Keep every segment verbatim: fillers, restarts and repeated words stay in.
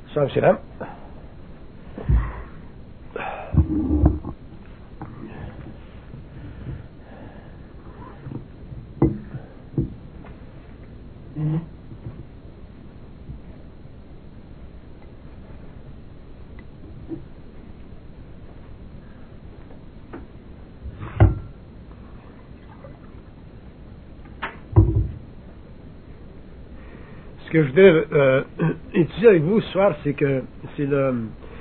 Salam salam. Ce que je voudrais euh, étudier avec vous ce soir, c'est que c'est le...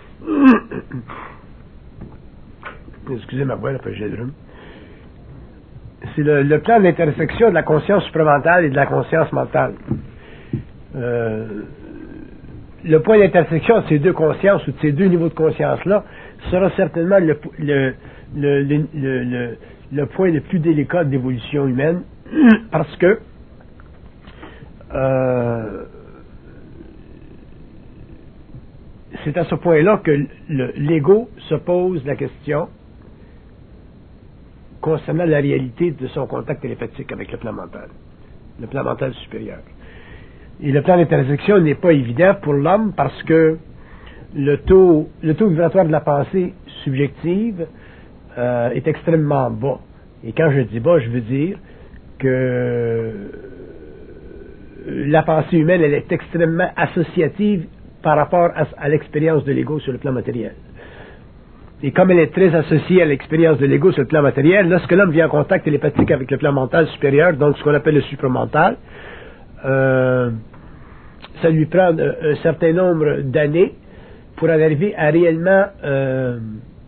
Excusez ma voix, là, parce que j'ai le rhume. C'est le, le plan d'intersection de la conscience supramentale et de la conscience mentale. Euh, le point d'intersection de ces deux consciences, ou de ces deux niveaux de conscience-là, sera certainement le, le, le, le, le, le, le point le plus délicat de l'évolution humaine, parce que Euh, c'est à ce point-là que le, l'ego se pose la question concernant la réalité de son contact télépathique avec le plan mental, le plan mental supérieur. Et le plan d'intersection n'est pas évident pour l'homme parce que le taux, le taux vibratoire de la pensée subjective euh, est extrêmement bas. Et quand je dis bas, je veux dire que la pensée humaine, elle est extrêmement associative par rapport à, à l'expérience de l'ego sur le plan matériel. Et comme elle est très associée à l'expérience de l'ego sur le plan matériel, lorsque l'homme vient en contact télépathique avec le plan mental supérieur, donc ce qu'on appelle le supramental, euh, ça lui prend un, un certain nombre d'années pour en arriver à réellement euh,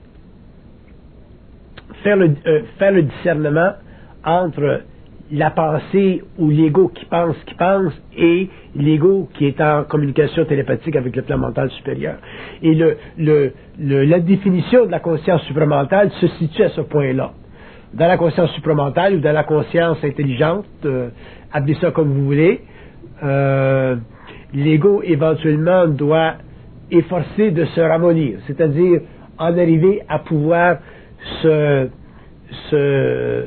faire, le, euh, faire le discernement entre la pensée ou l'ego qui pense, qui pense, et l'ego qui est en communication télépathique avec le plan mental supérieur. Et le, le, le, la définition de la conscience supramentale se situe à ce point-là. Dans la conscience supramentale ou dans la conscience intelligente, euh, appelez ça comme vous voulez, euh, l'ego éventuellement doit efforcer de se ramollir, c'est-à-dire en arriver à pouvoir se... se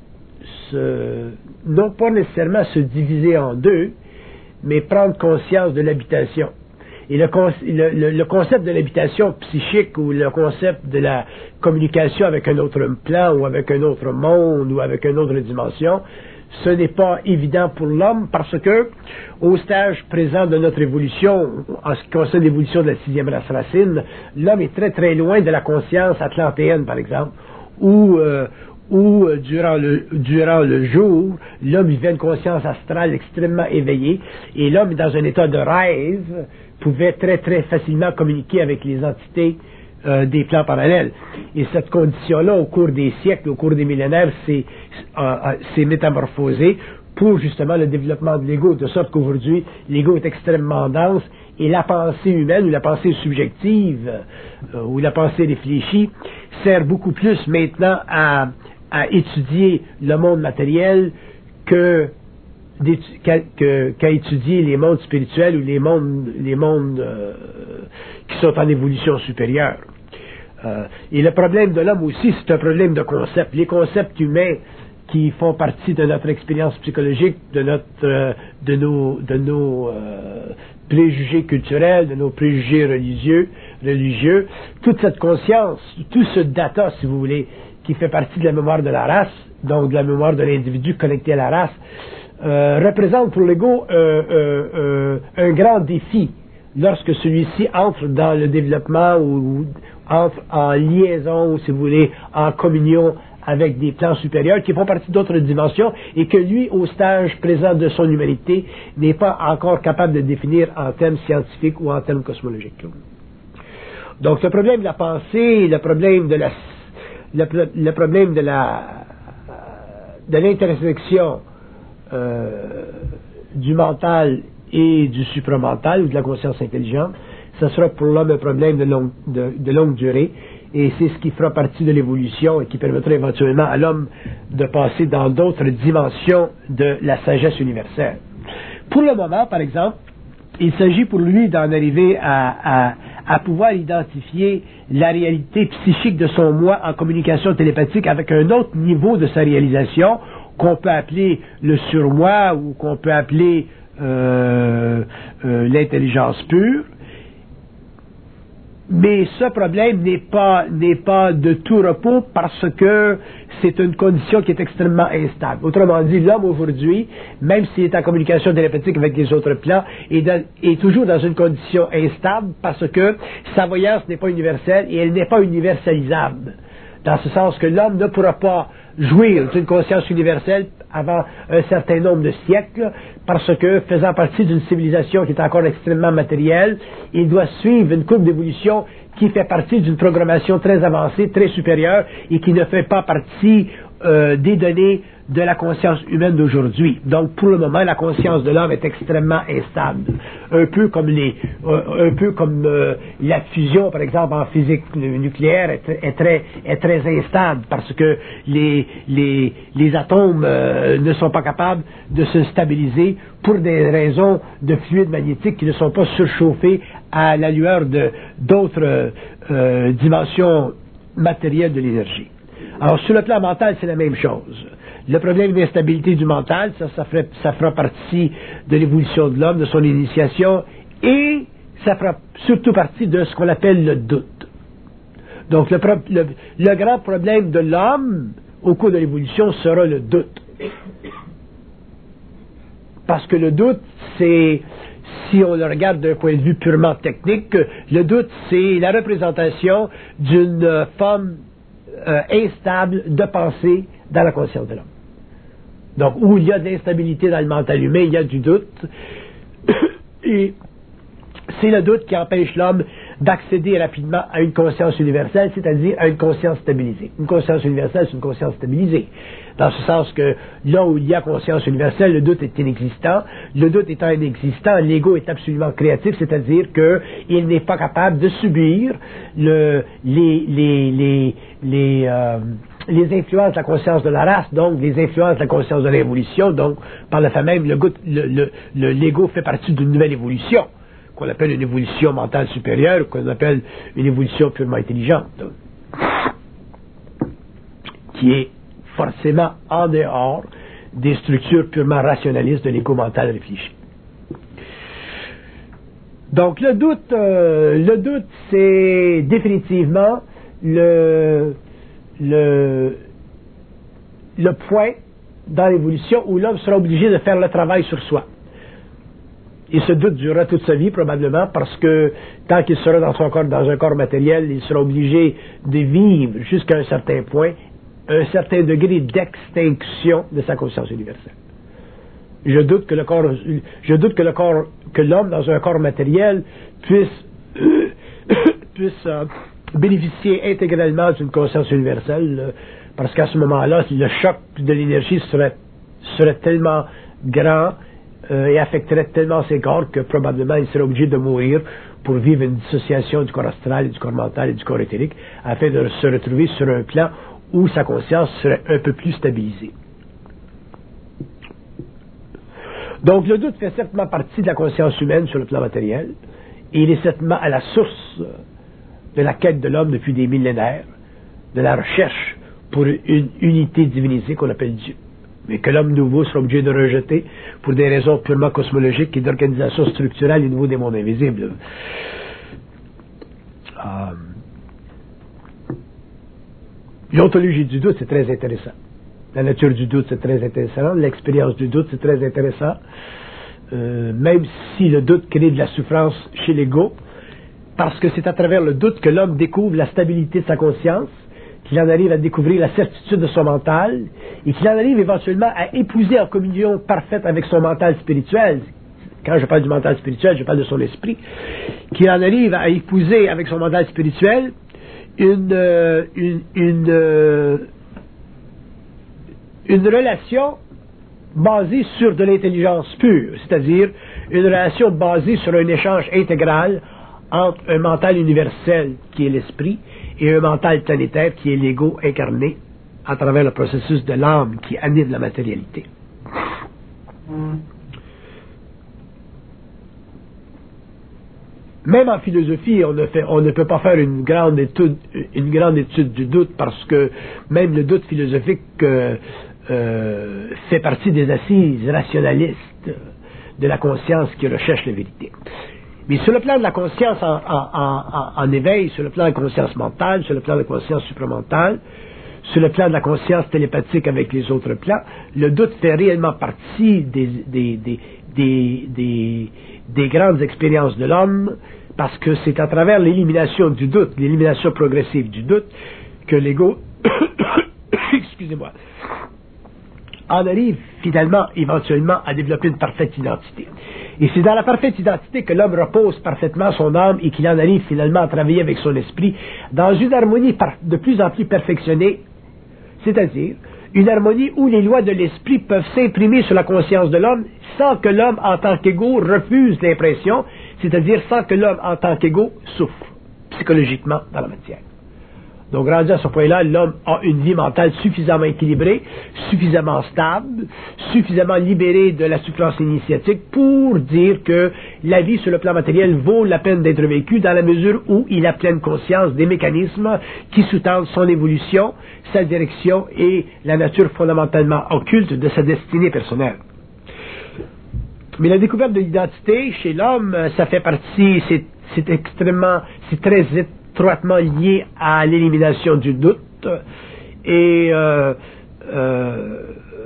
Se, non pas nécessairement se diviser en deux, mais prendre conscience de l'habitation. Et le, le, le, le concept de l'habitation psychique ou le concept de la communication avec un autre plan ou avec un autre monde ou avec une autre dimension, ce n'est pas évident pour l'homme parce que, au stage présent de notre évolution, en ce qui concerne l'évolution de la sixième race racine, l'homme est très très loin de la conscience atlantéenne, par exemple, où euh, où, durant le, durant le jour, l'homme vivait une conscience astrale extrêmement éveillée, et l'homme, dans un état de rêve, pouvait très très facilement communiquer avec les entités euh, des plans parallèles. Et cette condition-là, au cours des siècles, au cours des millénaires, s'est euh, métamorphosée pour justement le développement de l'ego, de sorte qu'aujourd'hui, l'ego est extrêmement dense, et la pensée humaine, ou la pensée subjective, euh, ou la pensée réfléchie, sert beaucoup plus maintenant à à étudier le monde matériel que qu'à que, qu'à étudier les mondes spirituels ou les mondes, les mondes euh, qui sont en évolution supérieure. Euh, et le problème de l'homme aussi, c'est un problème de concepts. Les concepts humains qui font partie de notre expérience psychologique, de notre, euh, de nos, de nos euh, préjugés culturels, de nos préjugés religieux, religieux, toute cette conscience, tout ce data, si vous voulez, qui fait partie de la mémoire de la race, donc de la mémoire de l'individu connecté à la race, euh, représente pour l'ego euh, euh, euh, un grand défi lorsque celui-ci entre dans le développement ou, ou entre en liaison, si vous voulez, en communion avec des plans supérieurs qui font partie d'autres dimensions et que lui, au stage présent de son humanité, n'est pas encore capable de définir en termes scientifiques ou en termes cosmologiques. Donc, le problème de la pensée, le problème de la Le, le problème de la de l'intersection euh, du mental et du supramental ou de la conscience intelligente, ce sera pour l'homme un problème de longue, de, de longue durée, et c'est ce qui fera partie de l'évolution et qui permettra éventuellement à l'homme de passer dans d'autres dimensions de la sagesse universelle. Pour le moment, par exemple, il s'agit pour lui d'en arriver à, à, à pouvoir identifier la réalité psychique de son moi en communication télépathique avec un autre niveau de sa réalisation qu'on peut appeler le surmoi ou qu'on peut appeler euh, euh, l'intelligence pure. Mais ce problème n'est pas, n'est pas de tout repos parce que c'est une condition qui est extrêmement instable. Autrement dit, l'homme aujourd'hui, même s'il est en communication télépathique avec les autres plans, est, dans, est toujours dans une condition instable parce que sa voyance n'est pas universelle et elle n'est pas universalisable. Dans ce sens que l'homme ne pourra pas jouir d'une conscience universelle avant un certain nombre de siècles, parce que, faisant partie d'une civilisation qui est encore extrêmement matérielle, il doit suivre une courbe d'évolution qui fait partie d'une programmation très avancée, très supérieure, et qui ne fait pas partie euh, des données de la conscience humaine d'aujourd'hui. Donc, pour le moment, la conscience de l'homme est extrêmement instable. Un peu comme les, euh, un peu comme euh, la fusion, par exemple, en physique nucléaire est, est très, est très instable parce que les, les, les atomes euh, ne sont pas capables de se stabiliser pour des raisons de fluide magnétique qui ne sont pas surchauffés à la lueur de d'autres euh, dimensions matérielles de l'énergie. Alors, sur le plan mental, c'est la même chose. Le problème d'instabilité du mental, ça, ça, ferait, ça fera partie de l'évolution de l'homme, de son initiation, et ça fera surtout partie de ce qu'on appelle le doute. Donc, le, le, le grand problème de l'homme, au cours de l'évolution, sera le doute. Parce que le doute, c'est, si on le regarde d'un point de vue purement technique, le doute, c'est la représentation d'une forme euh, instable de pensée dans la conscience de l'homme. Donc, où il y a de l'instabilité dans le mental humain, il y a du doute. Et c'est le doute qui empêche l'homme d'accéder rapidement à une conscience universelle, c'est-à-dire à une conscience stabilisée. Une conscience universelle, c'est une conscience stabilisée. Dans ce sens que là où il y a conscience universelle, le doute est inexistant. Le doute étant inexistant, l'ego est absolument créatif, c'est-à-dire qu'il n'est pas capable de subir le, les, les, les, les, euh, les influences de la conscience de la race, donc les influences de la conscience de l'évolution. Donc, par le fait même, le, le, le, le, l'ego fait partie d'une nouvelle évolution, qu'on appelle une évolution mentale supérieure, ou qu'on appelle une évolution purement intelligente, qui est forcément en dehors des structures purement rationalistes de l'ego mental réfléchi. Donc le doute, euh, le doute, c'est définitivement le, le, le point dans l'évolution où l'homme sera obligé de faire le travail sur soi. Et ce doute durera toute sa vie probablement parce que tant qu'il sera dans son corps, dans un corps matériel, il sera obligé de vivre jusqu'à un certain point un certain degré d'extinction de sa conscience universelle. Je doute que le corps, je doute que le corps, que l'homme dans un corps matériel puisse, puisse euh, bénéficier intégralement d'une conscience universelle, euh, parce qu'à ce moment-là, le choc de l'énergie serait, serait tellement grand euh, et affecterait tellement ses corps que probablement il serait obligé de mourir pour vivre une dissociation du corps astral, du corps mental et du corps éthérique, afin de se retrouver sur un plan où sa conscience serait un peu plus stabilisée. Donc le doute fait certainement partie de la conscience humaine sur le plan matériel, et il est certainement à la source de la quête de l'homme depuis des millénaires, de la recherche pour une unité divinisée qu'on appelle Dieu, mais que l'homme nouveau sera obligé de rejeter pour des raisons purement cosmologiques et d'organisation structurelle au niveau des mondes invisibles. Euh, L'ontologie du doute, c'est très intéressant. La nature du doute, c'est très intéressant. L'expérience du doute, c'est très intéressant. Euh, même si le doute crée de la souffrance chez l'ego, parce que c'est à travers le doute que l'homme découvre la stabilité de sa conscience, qu'il en arrive à découvrir la certitude de son mental, et qu'il en arrive éventuellement à épouser en communion parfaite avec son mental spirituel. Quand je parle du mental spirituel, je parle de son esprit. Qu'il en arrive à épouser avec son mental spirituel Une, euh, une, une, euh, une relation basée sur de l'intelligence pure, c'est-à-dire une relation basée sur un échange intégral entre un mental universel qui est l'esprit et un mental planétaire qui est l'ego incarné à travers le processus de l'âme qui anime la matérialité. Mm. Même en philosophie, on ne, fait, on ne peut pas faire une grande étude, une grande étude du doute parce que même le doute philosophique euh, euh, fait partie des assises rationalistes de la conscience qui recherche la vérité. Mais sur le plan de la conscience en, en, en, en éveil, sur le plan de la conscience mentale, sur le plan de la conscience supramentale, sur le plan de la conscience télépathique avec les autres plans, le doute fait réellement partie des, des, des, des, des, des grandes expériences de l'homme, parce que c'est à travers l'élimination du doute, l'élimination progressive du doute, que l'ego, excusez-moi, en arrive finalement, éventuellement, à développer une parfaite identité. Et c'est dans la parfaite identité que l'homme repose parfaitement son âme et qu'il en arrive finalement à travailler avec son esprit dans une harmonie de plus en plus perfectionnée, c'est-à-dire une harmonie où les lois de l'esprit peuvent s'imprimer sur la conscience de l'homme sans que l'homme en tant qu'ego refuse l'impression, c'est-à-dire sans que l'homme en tant qu'ego souffre psychologiquement dans la matière. Donc, rendu à ce point-là, l'homme a une vie mentale suffisamment équilibrée, suffisamment stable, suffisamment libérée de la souffrance initiatique pour dire que la vie sur le plan matériel vaut la peine d'être vécue dans la mesure où il a pleine conscience des mécanismes qui sous-tendent son évolution, sa direction et la nature fondamentalement occulte de sa destinée personnelle. Mais la découverte de l'identité chez l'homme, ça fait partie, c'est, c'est extrêmement, c'est très étroitement lié à l'élimination du doute et euh, euh,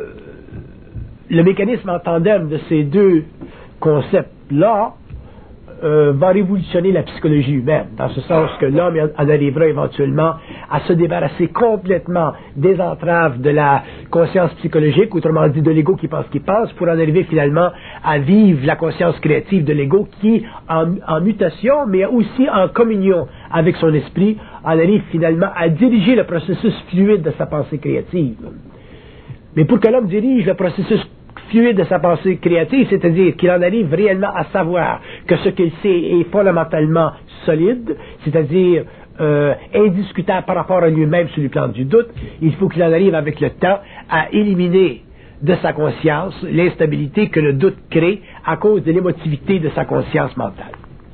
le mécanisme en tandem de ces deux concepts-là euh, va révolutionner la psychologie humaine, dans ce sens que l'homme en arrivera éventuellement à se débarrasser complètement des entraves de la conscience psychologique, autrement dit de l'ego qui pense qui pense, pour en arriver finalement à vivre la conscience créative de l'ego qui, en, en mutation, mais aussi en communion avec son esprit, en arrive finalement à diriger le processus fluide de sa pensée créative. Mais pour que l'homme dirige le processus fluide de sa pensée créative, c'est-à-dire qu'il en arrive réellement à savoir que ce qu'il sait est fondamentalement solide, c'est-à-dire euh, indiscutable par rapport à lui-même sur le plan du doute, il faut qu'il en arrive avec le temps à éliminer de sa conscience l'instabilité que le doute crée à cause de l'émotivité de sa conscience mentale.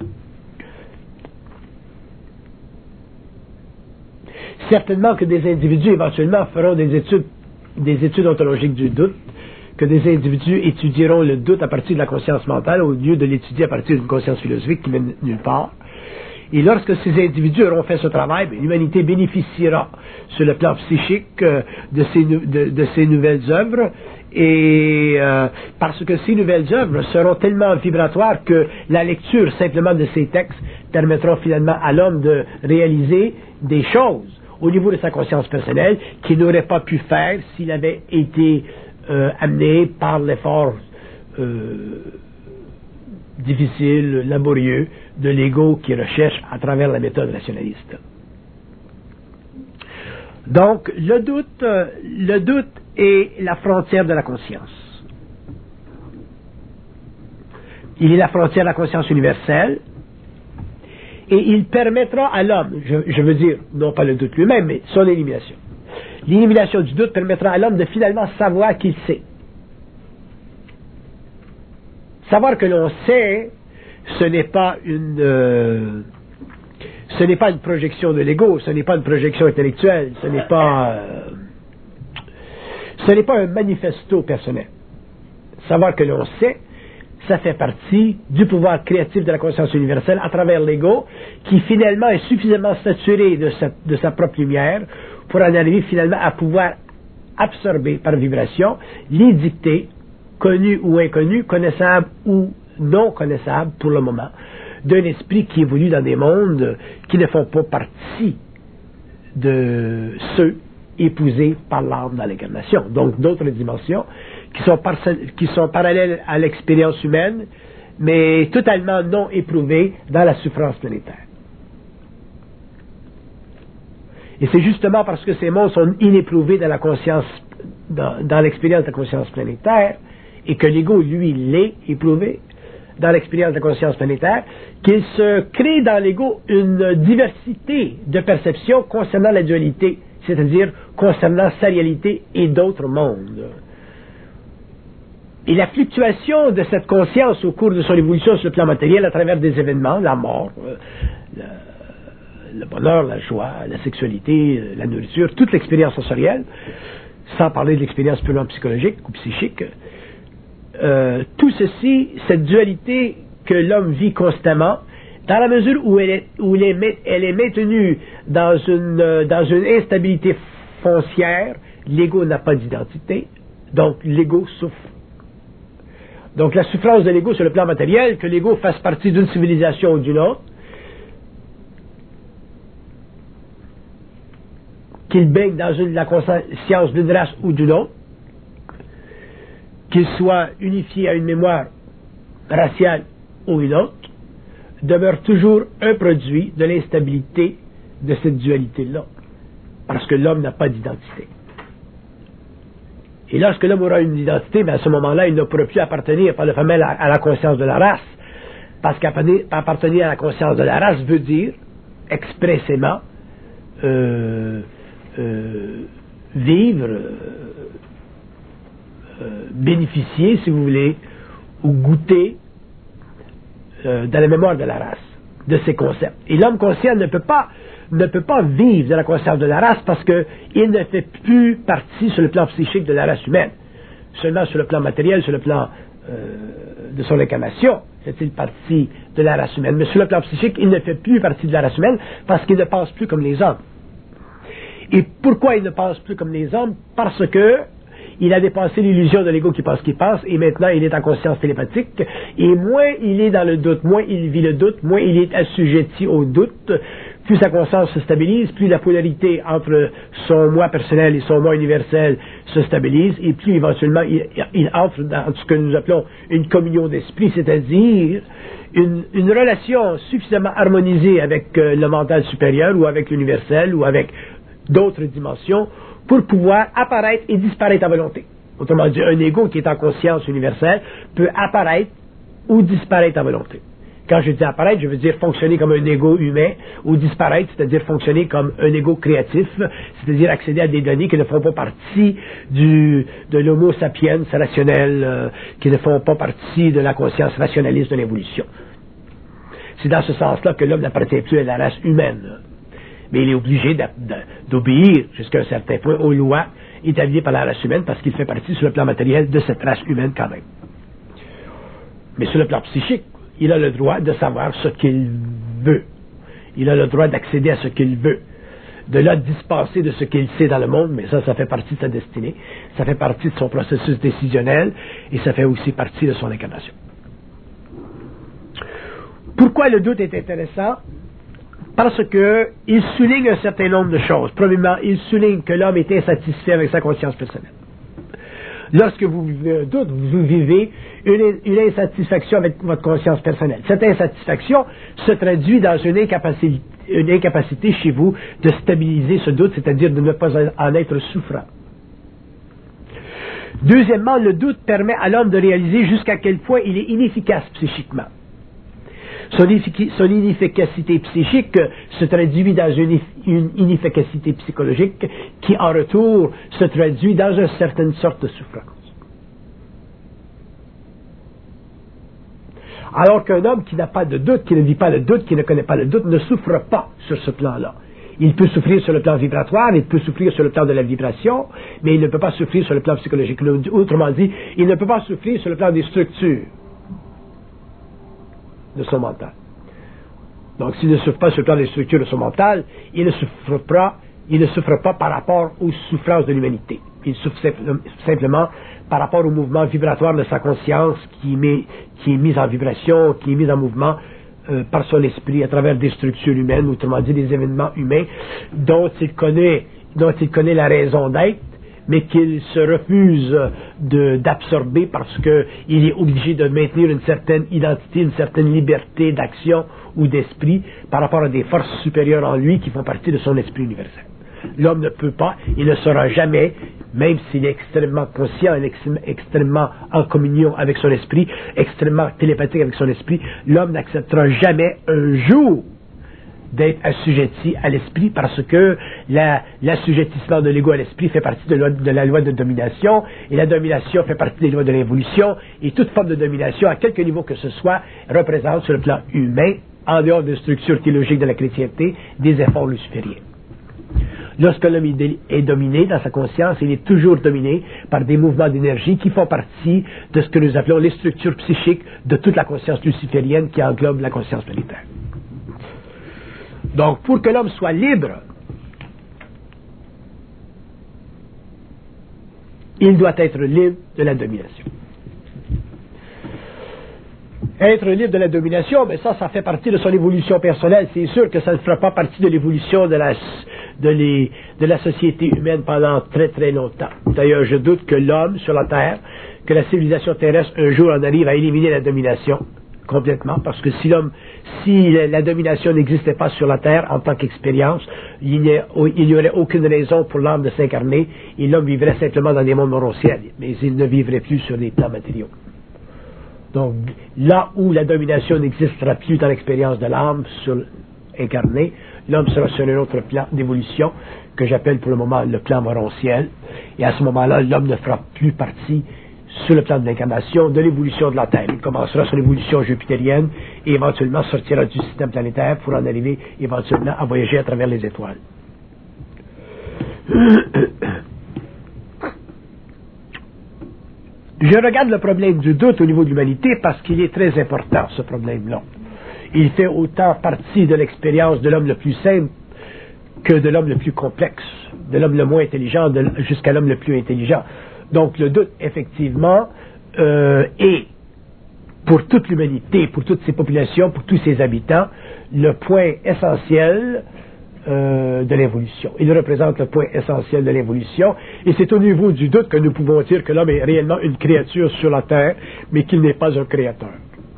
Certainement que des individus éventuellement feront des études, des études ontologiques du doute, que des individus étudieront le doute à partir de la conscience mentale au lieu de l'étudier à partir d'une conscience philosophique qui mène nulle part. Et lorsque ces individus auront fait ce travail, l'humanité bénéficiera sur le plan psychique euh, de, ces, de, de ces nouvelles œuvres, et euh, parce que ces nouvelles œuvres seront tellement vibratoires que la lecture simplement de ces textes permettra finalement à l'homme de réaliser des choses au niveau de sa conscience personnelle qu'il n'aurait pas pu faire s'il avait été Euh, amené par l'effort euh, difficile, laborieux de l'ego qui recherche à travers la méthode rationaliste. Donc, le doute, euh, le doute est la frontière de la conscience. Il est la frontière de la conscience universelle et il permettra à l'homme, je, je veux dire, non pas le doute lui-même, mais son élimination. L'élimination du doute permettra à l'homme de finalement savoir qu'il sait. Savoir que l'on sait, ce n'est pas une, euh, ce n'est pas une projection de l'ego, ce n'est pas une projection intellectuelle, ce n'est pas, euh, ce n'est pas un manifesto personnel. Savoir que l'on sait, ça fait partie du pouvoir créatif de la conscience universelle à travers l'ego, qui finalement est suffisamment saturé de sa, de sa propre lumière pour en arriver finalement à pouvoir absorber par vibration les dictées, connues ou inconnues, connaissables ou non connaissables pour le moment, d'un esprit qui évolue dans des mondes qui ne font pas partie de ceux épousés par l'âme dans l'incarnation. Donc d'autres dimensions qui sont, par, qui sont parallèles à l'expérience humaine, mais totalement non éprouvées dans la souffrance planétaire. Et c'est justement parce que ces mondes sont inéprouvés dans la conscience, dans, dans l'expérience de la conscience planétaire, et que l'ego, lui, l'est éprouvé dans l'expérience de la conscience planétaire, qu'il se crée dans l'ego une diversité de perceptions concernant la dualité, c'est-à-dire concernant sa réalité et d'autres mondes. Et la fluctuation de cette conscience au cours de son évolution sur le plan matériel à travers des événements, la mort, le, le bonheur, la joie, la sexualité, la nourriture, toute l'expérience sensorielle, sans parler de l'expérience purement psychologique ou psychique, euh, tout ceci, cette dualité que l'homme vit constamment, dans la mesure où elle est, où elle est, elle est maintenue dans une, euh, dans une instabilité foncière, l'ego n'a pas d'identité, donc l'ego souffre. Donc la souffrance de l'ego sur le plan matériel, que l'ego fasse partie d'une civilisation ou d'une autre, qu'il baigne dans une, la conscience d'une race ou d'une autre, qu'il soit unifié à une mémoire raciale ou une autre, demeure toujours un produit de l'instabilité de cette dualité-là. Parce que l'homme n'a pas d'identité. Et lorsque l'homme aura une identité, ben à ce moment-là, il ne pourra plus appartenir par le fameux à, à la conscience de la race. Parce qu'appartenir à la conscience de la race veut dire expressément euh, euh, vivre, euh, euh, bénéficier, si vous voulez, ou goûter euh, dans la mémoire de la race, de ces concepts. Et l'homme conscient ne peut pas ne peut pas vivre de la conscience de la race parce qu'il ne fait plus partie sur le plan psychique de la race humaine. Seulement sur le plan matériel, sur le plan euh, de son incarnation, fait-il partie de la race humaine. Mais sur le plan psychique, il ne fait plus partie de la race humaine parce qu'il ne pense plus comme les hommes. Et pourquoi il ne pense plus comme les hommes? Parce que il a dépassé l'illusion de l'ego qui pense qu'il pense, et maintenant il est en conscience télépathique, et moins il est dans le doute, moins il vit le doute, moins il est assujetti au doute, plus sa conscience se stabilise, plus la polarité entre son moi personnel et son moi universel se stabilise, et plus éventuellement il, il entre dans ce que nous appelons une communion d'esprit, c'est-à-dire une, une relation suffisamment harmonisée avec euh, le mental supérieur, ou avec l'universel, ou avec d'autres dimensions, pour pouvoir apparaître et disparaître à volonté. Autrement dit, un ego qui est en conscience universelle peut apparaître ou disparaître à volonté. Quand je dis apparaître, je veux dire fonctionner comme un ego humain, ou disparaître, c'est-à-dire fonctionner comme un ego créatif, c'est-à-dire accéder à des données qui ne font pas partie du, de l'homo sapiens rationnel, euh, qui ne font pas partie de la conscience rationaliste de l'évolution. C'est dans ce sens-là que l'homme n'appartient plus à la race humaine. Mais il est obligé d'obéir jusqu'à un certain point aux lois établies par la race humaine parce qu'il fait partie sur le plan matériel de cette race humaine quand même. Mais sur le plan psychique, il a le droit de savoir ce qu'il veut. Il a le droit d'accéder à ce qu'il veut. De là dispenser de ce qu'il sait dans le monde, mais ça, ça fait partie de sa destinée. Ça fait partie de son processus décisionnel et ça fait aussi partie de son incarnation. Pourquoi le doute est intéressant? Parce que il souligne un certain nombre de choses. Premièrement, il souligne que l'homme est insatisfait avec sa conscience personnelle. Lorsque vous vivez un doute, vous vivez une, une insatisfaction avec votre conscience personnelle. Cette insatisfaction se traduit dans une incapacité, une incapacité chez vous de stabiliser ce doute, c'est-à-dire de ne pas en être souffrant. Deuxièmement, le doute permet à l'homme de réaliser jusqu'à quel point il est inefficace psychiquement. Son, son inefficacité psychique se traduit dans une, une inefficacité psychologique qui, en retour, se traduit dans une certaine sorte de souffrance. Alors qu'un homme qui n'a pas de doute, qui ne vit pas le doute, qui ne connaît pas le doute, ne souffre pas sur ce plan-là. Il peut souffrir sur le plan vibratoire, il peut souffrir sur le plan de la vibration, mais il ne peut pas souffrir sur le plan psychologique. Autrement dit, il ne peut pas souffrir sur le plan des structures de son mental. Donc, s'il ne souffre pas sur le plan des structures de son mental, il ne souffre pas, il ne souffre pas par rapport aux souffrances de l'humanité. Il souffre simplement par rapport au mouvement vibratoire de sa conscience qui, met, qui est mise en vibration, qui est mise en mouvement euh, par son esprit à travers des structures humaines, autrement dit des événements humains dont il connaît, dont il connaît la raison d'être, mais qu'il se refuse de, d'absorber parce qu'il est obligé de maintenir une certaine identité, une certaine liberté d'action ou d'esprit par rapport à des forces supérieures en lui qui font partie de son esprit universel. L'homme ne peut pas, il ne sera jamais, même s'il est extrêmement conscient, extrêmement en communion avec son esprit, extrêmement télépathique avec son esprit, l'homme n'acceptera jamais un jour d'être assujetti à l'esprit parce que la, l'assujettissement de l'ego à l'esprit fait partie de, loi, de la loi de domination et la domination fait partie des lois de l'évolution et toute forme de domination à quelque niveau que ce soit représente sur le plan humain, en dehors de structures théologiques de la chrétienté, des efforts lucifériens. Lorsque l'homme est dominé dans sa conscience, il est toujours dominé par des mouvements d'énergie qui font partie de ce que nous appelons les structures psychiques de toute la conscience luciférienne qui englobe la conscience planétaire. Donc, pour que l'homme soit libre, il doit être libre de la domination. Être libre de la domination, mais ça, ça fait partie de son évolution personnelle. C'est sûr que ça ne fera pas partie de l'évolution de la, de, les, de la société humaine pendant très très longtemps. D'ailleurs, je doute que l'homme sur la Terre, que la civilisation terrestre un jour en arrive à éliminer la domination complètement, parce que si l'homme, si la, la domination n'existait pas sur la Terre en tant qu'expérience, il n'y aurait aucune raison pour l'homme de s'incarner, et l'homme vivrait simplement dans des mondes morontiels, mais il ne vivrait plus sur des plans matériaux. Donc, là où la domination n'existera plus dans l'expérience de l'âme sur incarné, l'homme sera sur un autre plan d'évolution que j'appelle pour le moment le plan morontiel, et à ce moment-là, l'homme ne fera plus partie sur le plan de l'incarnation, de l'évolution de la Terre. Il commencera son évolution jupitérienne et éventuellement sortira du système planétaire pour en arriver éventuellement à voyager à travers les étoiles. Je regarde le problème du doute au niveau de l'humanité parce qu'il est très important, ce problème-là. Il fait autant partie de l'expérience de l'homme le plus simple que de l'homme le plus complexe, de l'homme le moins intelligent jusqu'à l'homme le plus intelligent. Donc le doute, effectivement, euh, est, pour toute l'humanité, pour toutes ses populations, pour tous ses habitants, le point essentiel euh, de l'évolution. Il représente le point essentiel de l'évolution, et c'est au niveau du doute que nous pouvons dire que l'homme est réellement une créature sur la Terre, mais qu'il n'est pas un créateur.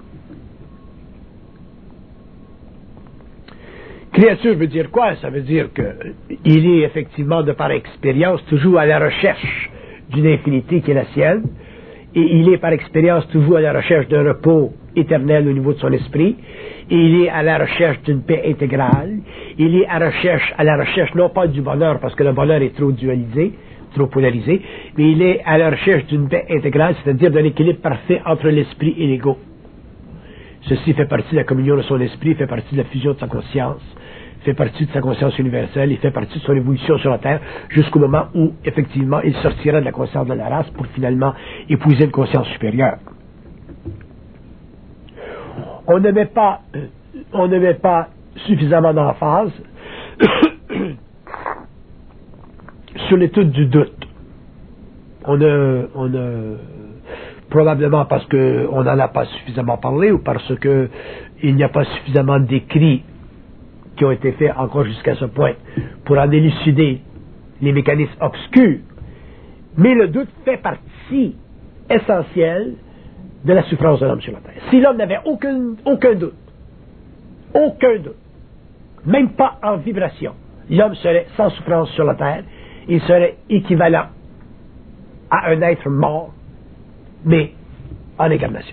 Créature veut dire quoi? Ça veut dire qu'il est effectivement, de par expérience, toujours à la recherche d'une infinité qui est la sienne, et il est par expérience toujours à la recherche d'un repos éternel au niveau de son esprit, et il est à la recherche d'une paix intégrale, il est à, recherche, à la recherche non pas du bonheur, parce que le bonheur est trop dualisé, trop polarisé, mais il est à la recherche d'une paix intégrale, c'est-à-dire d'un équilibre parfait entre l'esprit et l'ego. Ceci fait partie de la communion de son esprit, fait partie de la fusion de sa conscience, fait partie de sa conscience universelle, il fait partie de son évolution sur la Terre, jusqu'au moment où, effectivement, il sortira de la conscience de la race pour finalement épouser une conscience supérieure. On ne met pas, on ne met pas suffisamment d'emphase sur l'étude du doute. On a, on a, probablement parce qu'on n'en a pas suffisamment parlé ou parce qu'il n'y a pas suffisamment d'écrits qui ont été faits encore jusqu'à ce point pour en élucider les mécanismes obscurs. Mais le doute fait partie essentielle de la souffrance de l'homme sur la Terre. Si l'homme n'avait aucun, aucun doute, aucun doute, même pas en vibration, l'homme serait sans souffrance sur la Terre, il serait équivalent à un être mort, mais en incarnation.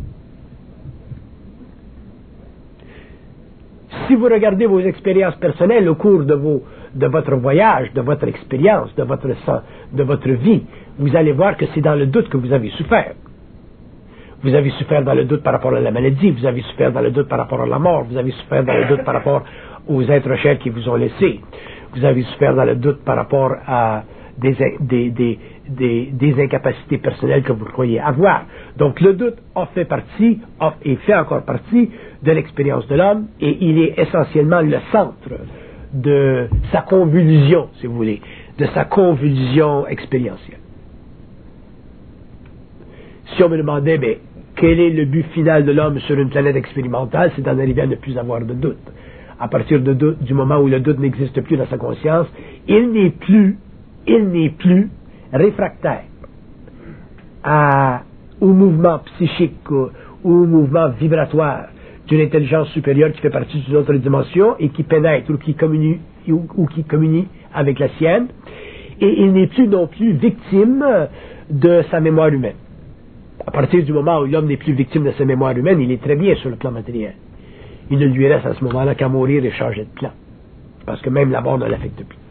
Si vous regardez vos expériences personnelles au cours de, vos, de votre voyage, de votre expérience, de votre, de votre vie, vous allez voir que c'est dans le doute que vous avez souffert. Vous avez souffert dans le doute par rapport à la maladie, vous avez souffert dans le doute par rapport à la mort, vous avez souffert dans le doute par rapport aux êtres chers qui vous ont laissés, vous avez souffert dans le doute par rapport à des, des, des, des, des incapacités personnelles que vous croyez avoir. Donc le doute a fait partie, a, et fait encore partie de l'expérience de l'homme, et il est essentiellement le centre de sa convulsion, si vous voulez, de sa convulsion expérientielle. Si on me demandait, mais quel est le but final de l'homme sur une planète expérimentale, c'est d'en arriver à ne plus avoir de doute. À partir de doute, du moment où le doute n'existe plus dans sa conscience, il n'est plus, il n'est plus réfractaire à, au mouvement psychique, au, au mouvement vibratoire d'une intelligence supérieure qui fait partie d'une autre dimension et qui pénètre ou qui communie, ou, ou qui communie avec la sienne. Et il n'est plus non plus victime de sa mémoire humaine. À partir du moment où l'homme n'est plus victime de sa mémoire humaine, il est très bien sur le plan matériel. Il ne lui reste à ce moment-là qu'à mourir et changer de plan. Parce que même la mort ne l'affecte plus.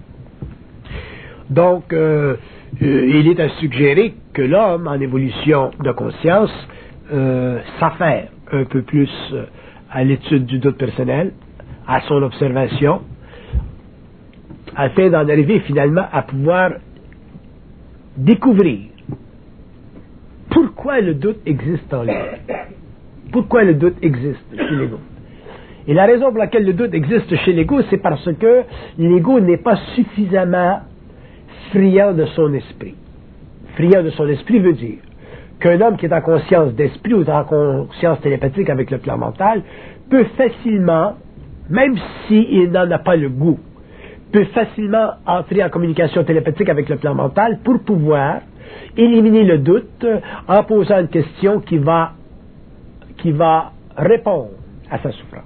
Donc, euh, euh, il est à suggérer que l'homme, en évolution de conscience, euh, s'affaire un peu plus euh, à l'étude du doute personnel, à son observation, afin d'en arriver finalement à pouvoir découvrir pourquoi le doute existe en lui. Pourquoi le doute existe chez l'ego. Et la raison pour laquelle le doute existe chez l'ego, c'est parce que l'ego n'est pas suffisamment friand de son esprit. Friand de son esprit veut dire qu'un homme qui est en conscience d'esprit ou en conscience télépathique avec le plan mental peut facilement, même s'il n'en a pas le goût, peut facilement entrer en communication télépathique avec le plan mental pour pouvoir éliminer le doute en posant une question qui va, qui va répondre à sa souffrance.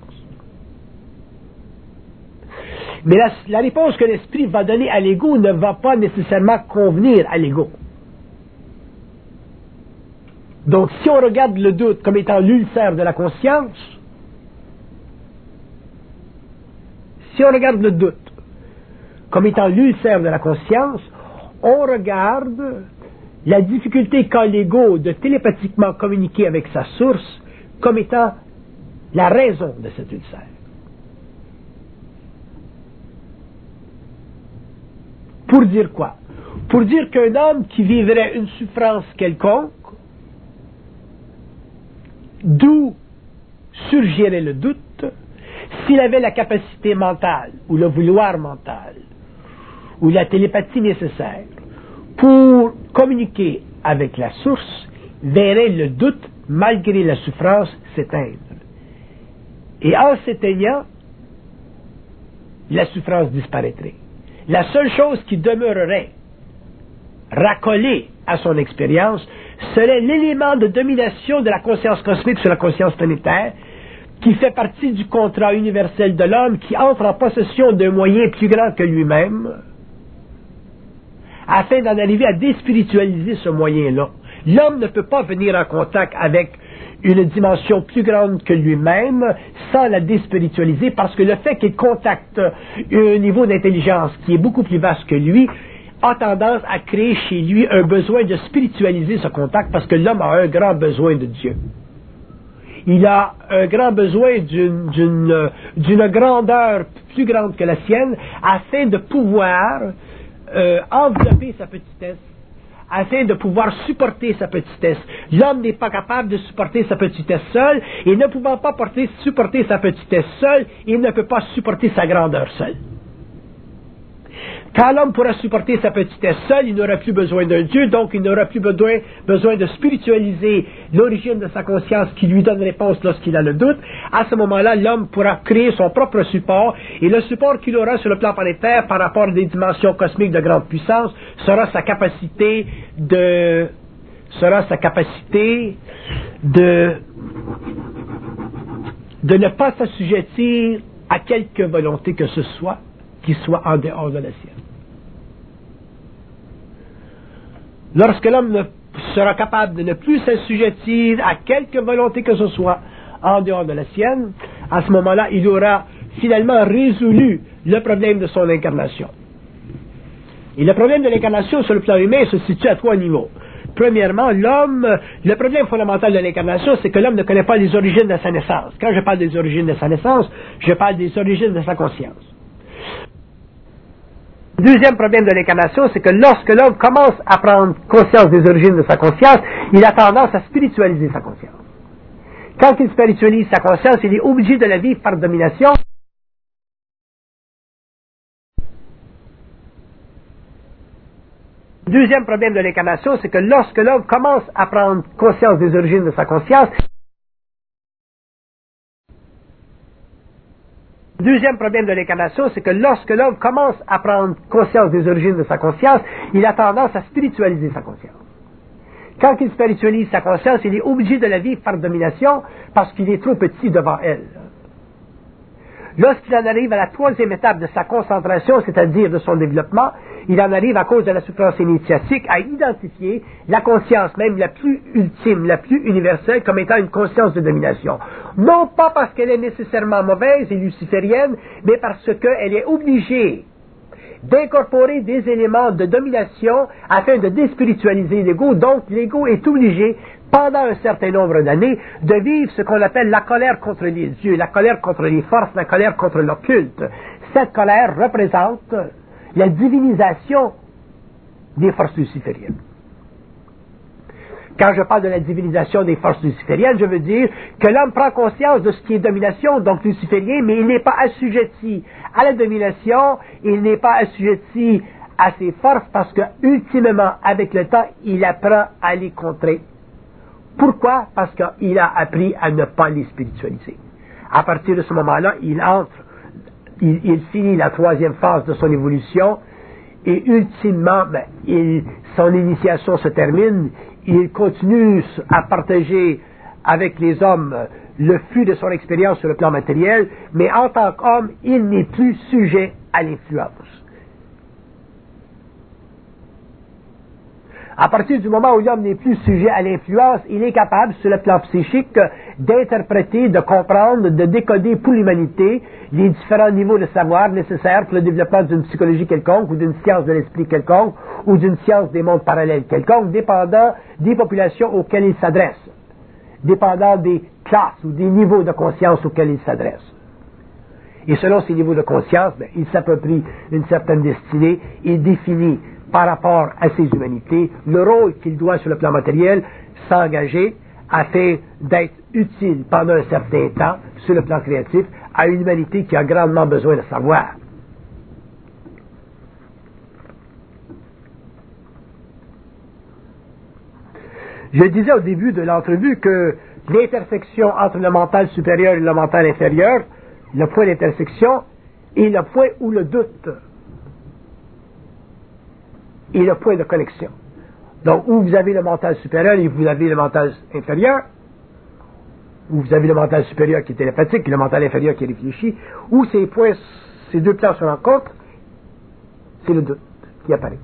Mais la, la réponse que l'esprit va donner à l'ego ne va pas nécessairement convenir à l'ego. Donc, si on regarde le doute comme étant l'ulcère de la conscience, si on regarde le doute comme étant l'ulcère de la conscience, on regarde la difficulté qu'a l'ego de télépathiquement communiquer avec sa source comme étant la raison de cet ulcère. Pour dire quoi? Pour dire qu'un homme qui vivrait une souffrance quelconque, d'où surgirait le doute, s'il avait la capacité mentale, ou le vouloir mental, ou la télépathie nécessaire pour communiquer avec la source, verrait le doute, malgré la souffrance, s'éteindre. Et en s'éteignant, la souffrance disparaîtrait. La seule chose qui demeurerait racolée à son expérience serait l'élément de domination de la conscience cosmique sur la conscience planétaire, qui fait partie du contrat universel de l'homme, qui entre en possession d'un moyen plus grand que lui-même, afin d'en arriver à déspiritualiser ce moyen-là. L'homme ne peut pas venir en contact avec une dimension plus grande que lui-même sans la déspiritualiser, parce que le fait qu'il contacte un niveau d'intelligence qui est beaucoup plus vaste que lui a tendance à créer chez lui un besoin de spiritualiser ce contact, parce que l'homme a un grand besoin de Dieu. Il a un grand besoin d'une, d'une, d'une grandeur plus grande que la sienne, afin de pouvoir euh, envelopper sa petitesse, afin de pouvoir supporter sa petitesse. L'homme n'est pas capable de supporter sa petitesse seul, et ne pouvant pas porter, supporter sa petitesse seul, il ne peut pas supporter sa grandeur seul. Quand l'homme pourra supporter sa petitesse seule, il n'aura plus besoin d'un Dieu, donc il n'aura plus besoin, besoin de spiritualiser l'origine de sa conscience qui lui donne réponse lorsqu'il a le doute. À ce moment-là, l'homme pourra créer son propre support, et le support qu'il aura sur le plan planétaire par rapport à des dimensions cosmiques de grande puissance sera sa capacité de sera sa capacité de de ne pas s'assujettir à quelque volonté que ce soit qui soit en dehors de la sienne. Lorsque l'homme ne sera capable de ne plus s'assujettir à quelque volonté que ce soit en dehors de la sienne, à ce moment-là, il aura finalement résolu le problème de son incarnation. Et le problème de l'incarnation sur le plan humain se situe à trois niveaux. Premièrement, l'homme, le problème fondamental de l'incarnation, c'est que l'homme ne connaît pas les origines de sa naissance. Quand je parle des origines de sa naissance, je parle des origines de sa conscience. Le deuxième problème de l'incarnation, c'est que lorsque l'homme commence à prendre conscience des origines de sa conscience, il a tendance à spiritualiser sa conscience. Quand il spiritualise sa conscience, il est obligé de la vivre par domination. Le deuxième problème de l'incarnation, c'est que lorsque l'homme commence à prendre conscience des origines de sa conscience, Le deuxième problème de l'incarnation, c'est que lorsque l'homme commence à prendre conscience des origines de sa conscience, il a tendance à spiritualiser sa conscience. Quand il spiritualise sa conscience, il est obligé de la vivre par domination parce qu'il est trop petit devant elle. Lorsqu'il en arrive à la troisième étape de sa concentration, c'est-à-dire de son développement, il en arrive à cause de la souffrance initiatique à identifier la conscience même la plus ultime, la plus universelle comme étant une conscience de domination. Non pas parce qu'elle est nécessairement mauvaise et luciférienne, mais parce qu'elle est obligée d'incorporer des éléments de domination afin de déspiritualiser l'ego. Donc l'ego est obligé, pendant un certain nombre d'années, de vivre ce qu'on appelle la colère contre les dieux, la colère contre les forces, la colère contre l'occulte. Cette colère représente la divinisation des forces lucifériennes. Quand je parle de la divinisation des forces lucifériennes, je veux dire que l'homme prend conscience de ce qui est domination, donc luciférien, mais il n'est pas assujetti à la domination, il n'est pas assujetti à ses forces, parce que, ultimement, avec le temps, il apprend à les contrer. Pourquoi? Parce qu'il a appris à ne pas les spiritualiser. À partir de ce moment-là, il entre, il, il finit la troisième phase de son évolution, et ultimement, ben, il, son initiation se termine, il continue à partager avec les hommes le flux de son expérience sur le plan matériel, mais en tant qu'homme, il n'est plus sujet à l'influence. À partir du moment où l'homme n'est plus sujet à l'influence, il est capable, sur le plan psychique, d'interpréter, de comprendre, de décoder pour l'humanité les différents niveaux de savoir nécessaires pour le développement d'une psychologie quelconque, ou d'une science de l'esprit quelconque, ou d'une science des mondes parallèles quelconque, dépendant des populations auxquelles il s'adresse, dépendant des classes ou des niveaux de conscience auxquels il s'adresse. Et selon ces niveaux de conscience, ben, il s'approprie une certaine destinée et définit par rapport à ses humanités, le rôle qu'il doit sur le plan matériel s'engager afin d'être utile pendant un certain temps sur le plan créatif à une humanité qui a grandement besoin de savoir. Je disais au début de l'entrevue que l'intersection entre le mental supérieur et le mental inférieur, le point d'intersection est le point où le doute et le point de connexion. Donc, où vous avez le mental supérieur et vous avez le mental inférieur, où vous avez le mental supérieur qui est télépathique et le mental inférieur qui est réfléchi, où ces points, ces deux plans se rencontrent, c'est le doute qui apparaît.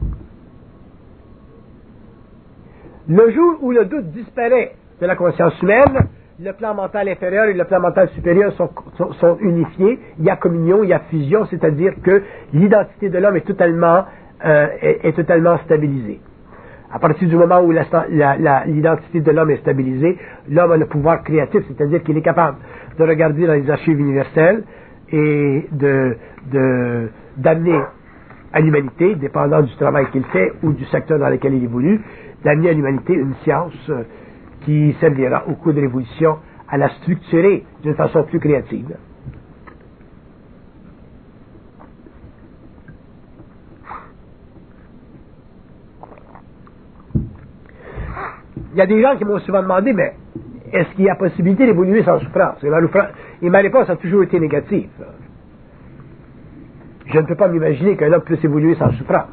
Le jour où le doute disparaît de la conscience humaine, le plan mental inférieur et le plan mental supérieur sont, sont, sont unifiés, il y a communion, il y a fusion, c'est-à-dire que l'identité de l'homme est totalement Euh, est, est totalement stabilisé. À partir du moment où la, la, la, l'identité de l'homme est stabilisée, l'homme a le pouvoir créatif, c'est-à-dire qu'il est capable de regarder dans les archives universelles et de, de, d'amener à l'humanité, dépendant du travail qu'il fait ou du secteur dans lequel il évolue, d'amener à l'humanité une science euh, qui servira au cours de l'évolution à la structurer d'une façon plus créative. Il y a des gens qui m'ont souvent demandé, mais est-ce qu'il y a possibilité d'évoluer sans souffrance? Et ma réponse a toujours été négative. Je ne peux pas m'imaginer qu'un homme puisse évoluer sans souffrance.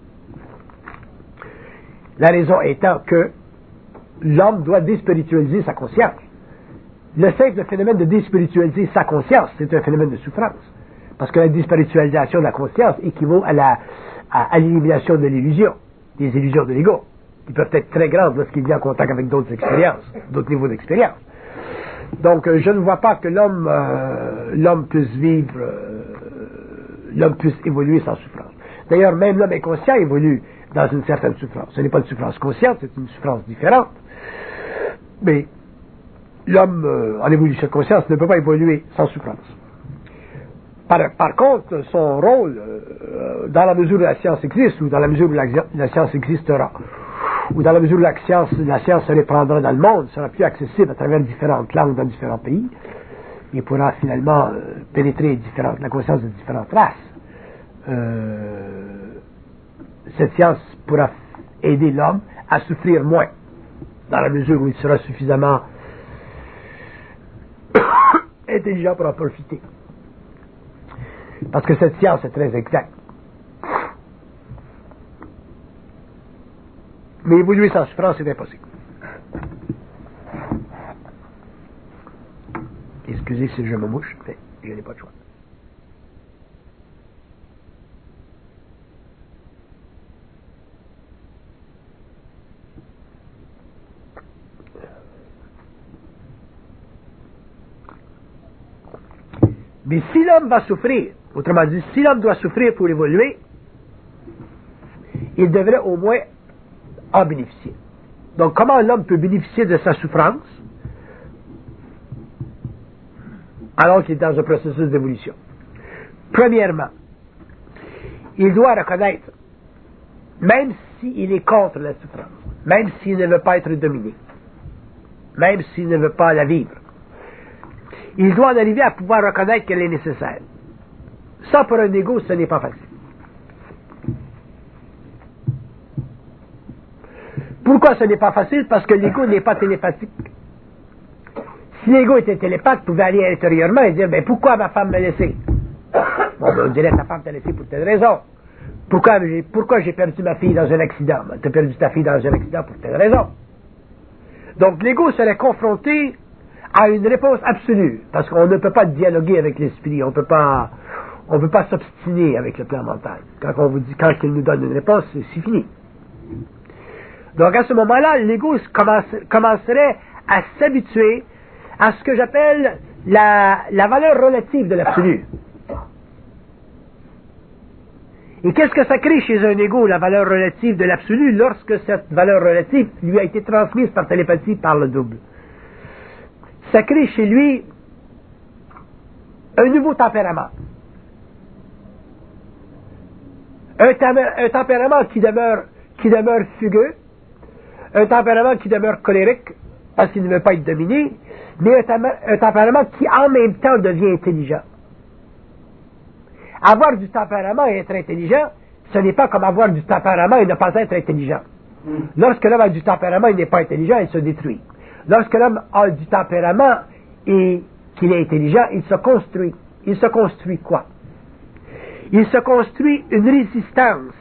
La raison étant que l'homme doit déspiritualiser sa conscience. Le simple phénomène de déspiritualiser sa conscience, c'est un phénomène de souffrance. Parce que la déspiritualisation de la conscience équivaut à, la, à, à l'élimination de l'illusion, des illusions de l'ego, qui peuvent être très grandes lorsqu'il vient en contact avec d'autres expériences, d'autres niveaux d'expérience. Donc, euh, je ne vois pas que l'homme, euh, l'homme puisse vivre, euh, l'homme puisse évoluer sans souffrance. D'ailleurs, même l'homme inconscient évolue dans une certaine souffrance. Ce n'est pas une souffrance consciente, c'est une souffrance différente. Mais l'homme, euh, en évolution de conscience, ne peut pas évoluer sans souffrance. Par, par contre, son rôle, euh, dans la mesure où la science existe, ou dans la mesure où la, la science existera, ou dans la mesure où la science, la science se répandra dans le monde, sera plus accessible à travers différentes langues dans différents pays, et pourra finalement euh, pénétrer différentes, la conscience de différentes races. Euh, cette science pourra aider l'homme à souffrir moins, dans la mesure où il sera suffisamment intelligent pour en profiter. Parce que cette science est très exacte. Mais évoluer sans souffrance, c'est impossible. Excusez si je me mouche, mais je n'ai pas de choix. Mais si l'homme va souffrir, autrement dit, si l'homme doit souffrir pour évoluer, il devrait au moins en bénéficier. Donc, comment l'homme peut bénéficier de sa souffrance alors qu'il est dans un processus d'évolution? Premièrement, il doit reconnaître, même s'il est contre la souffrance, même s'il ne veut pas être dominé, même s'il ne veut pas la vivre, il doit en arriver à pouvoir reconnaître qu'elle est nécessaire. Ça, pour un égo, ce n'est pas facile. Pourquoi ce n'est pas facile? Parce que l'ego n'est pas télépathique. Si l'ego était télépathe, il pouvait aller intérieurement et dire, ben, pourquoi ma femme m'a laissé? Bon, ben, on dirait, ta femme t'a laissé pour telle raison. Pourquoi j'ai, pourquoi j'ai perdu ma fille dans un accident? Ben, tu as perdu ta fille dans un accident pour telle raison. Donc, l'ego serait confronté à une réponse absolue, parce qu'on ne peut pas dialoguer avec l'esprit, on peut pas, on peut pas s'obstiner avec le plan mental. Quand on vous dit, quand il nous donne une réponse, c'est, c'est fini. Donc, à ce moment-là, l'ego commence, commencerait à s'habituer à ce que j'appelle la, la valeur relative de l'absolu. Et qu'est-ce que ça crée chez un ego, la valeur relative de l'absolu, lorsque cette valeur relative lui a été transmise par télépathie par le double? Ça crée chez lui un nouveau tempérament. Un, tam- un tempérament qui demeure, qui demeure fugueux, un tempérament qui demeure colérique, parce qu'il ne veut pas être dominé, mais un, tam- un tempérament qui en même temps devient intelligent. Avoir du tempérament et être intelligent, ce n'est pas comme avoir du tempérament et ne pas être intelligent. Lorsque l'homme a du tempérament et n'est pas intelligent, il se détruit. Lorsque l'homme a du tempérament et qu'il est intelligent, il se construit. Il se construit quoi? Il se construit une résistance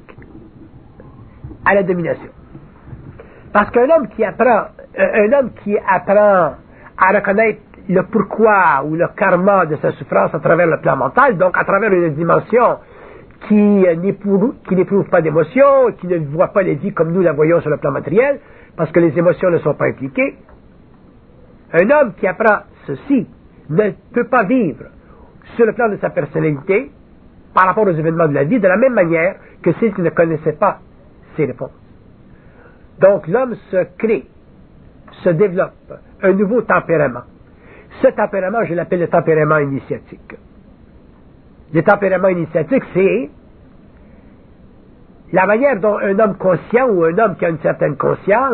à la domination. Parce qu'un homme qui apprend, un homme qui apprend à reconnaître le pourquoi ou le karma de sa souffrance à travers le plan mental, donc à travers une dimension qui n'éprouve, qui n'éprouve pas d'émotion, qui ne voit pas les vies comme nous la voyons sur le plan matériel, parce que les émotions ne sont pas impliquées. Un homme qui apprend ceci ne peut pas vivre sur le plan de sa personnalité par rapport aux événements de la vie de la même manière que s'il ne connaissait pas ses réponses. Donc l'homme se crée, se développe un nouveau tempérament. Ce tempérament, je l'appelle le tempérament initiatique. Le tempérament initiatique, c'est la manière dont un homme conscient ou un homme qui a une certaine conscience,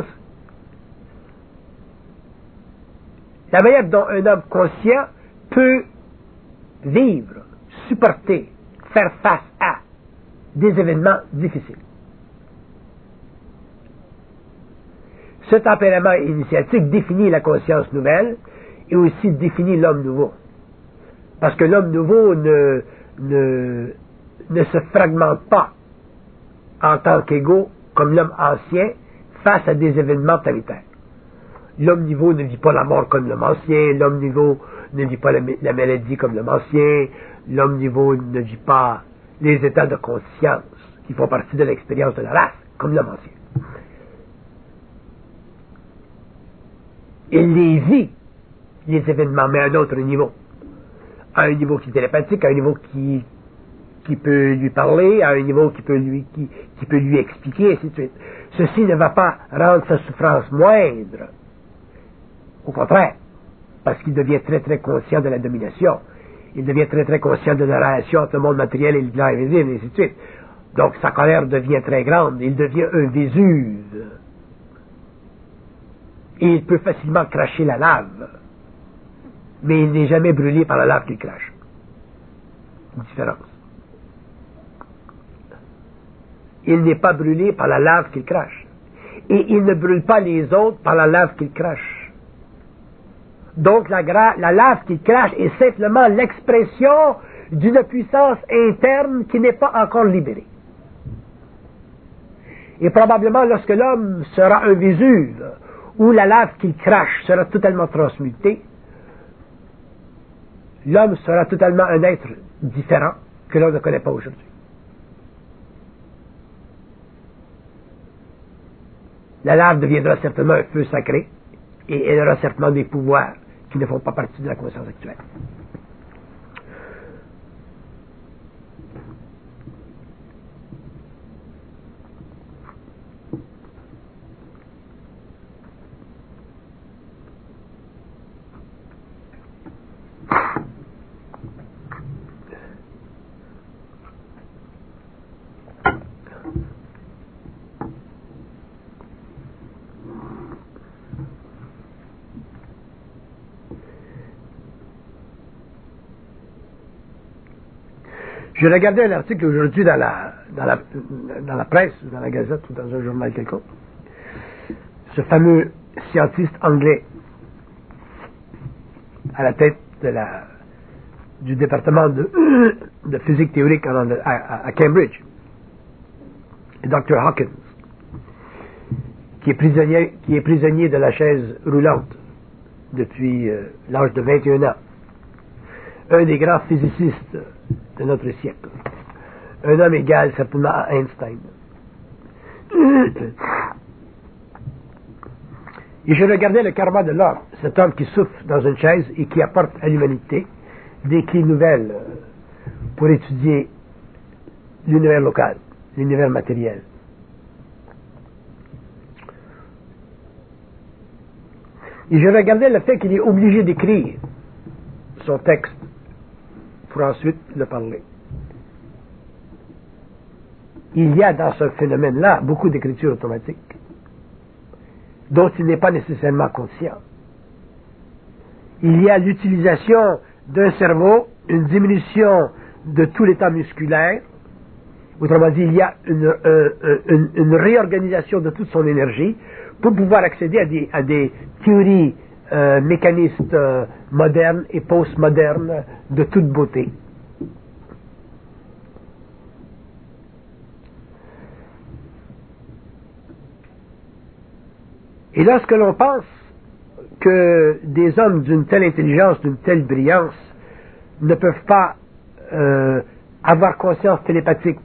la manière dont un homme conscient peut vivre, supporter, faire face à des événements difficiles. Ce tempérament initiatique définit la conscience nouvelle et aussi définit l'homme nouveau. Parce que l'homme nouveau ne, ne, ne se fragmente pas en tant qu'égo comme l'homme ancien face à des événements planétaires. L'homme nouveau ne vit pas la mort comme l'homme ancien, l'homme nouveau ne vit pas la, la maladie comme l'homme ancien, l'homme nouveau ne vit pas les états de conscience qui font partie de l'expérience de la race comme l'homme ancien. Il les vit, les événements, mais à un autre niveau. À un niveau qui est télépathique, à un niveau qui, qui peut lui parler, à un niveau qui peut lui, qui, qui peut lui expliquer, et ainsi de suite. Ceci ne va pas rendre sa souffrance moindre. Au contraire, parce qu'il devient très très conscient de la domination. Il devient très très conscient de la relation entre le monde matériel et le plan invisible, et ainsi de suite. Donc sa colère devient très grande. Il devient un Vésuve. Et il peut facilement cracher la lave. Mais il n'est jamais brûlé par la lave qu'il crache. Une différence. Il n'est pas brûlé par la lave qu'il crache. Et il ne brûle pas les autres par la lave qu'il crache. Donc la, gra- la lave qu'il crache est simplement l'expression d'une puissance interne qui n'est pas encore libérée. Et probablement lorsque l'homme sera un Vésuve, où la lave qu'il crache sera totalement transmutée, l'homme sera totalement un être différent que l'on ne connaît pas aujourd'hui. La lave deviendra certainement un feu sacré et elle aura certainement des pouvoirs qui ne font pas partie de la conscience actuelle. Je regardais un article aujourd'hui dans la, dans la, dans la presse, dans la Gazette ou dans un journal quelconque. Ce fameux scientiste anglais à la tête de la, du département de, de physique théorique à, à, à Cambridge, docteur Hawkins, qui est prisonnier, qui est prisonnier de la chaise roulante depuis euh, l'âge de vingt et un ans. Un des grands physicists de notre siècle. Un homme égal certainement à Einstein. Et je regardais le karma de l'homme, cet homme qui souffre dans une chaise et qui apporte à l'humanité des clés nouvelles pour étudier l'univers local, l'univers matériel. Et je regardais le fait qu'il est obligé d'écrire son texte pour ensuite le parler. Il y a dans ce phénomène-là beaucoup d'écriture automatique dont il n'est pas nécessairement conscient. Il y a l'utilisation d'un cerveau, une diminution de tout l'état musculaire. Autrement dit, il y a une, euh, une, une réorganisation de toute son énergie pour pouvoir accéder à des, à des théories euh, mécanistes euh, modernes et post-modernes de toute beauté. Et lorsque l'on pense que des hommes d'une telle intelligence, d'une telle brillance, ne peuvent pas euh, avoir conscience télépathique,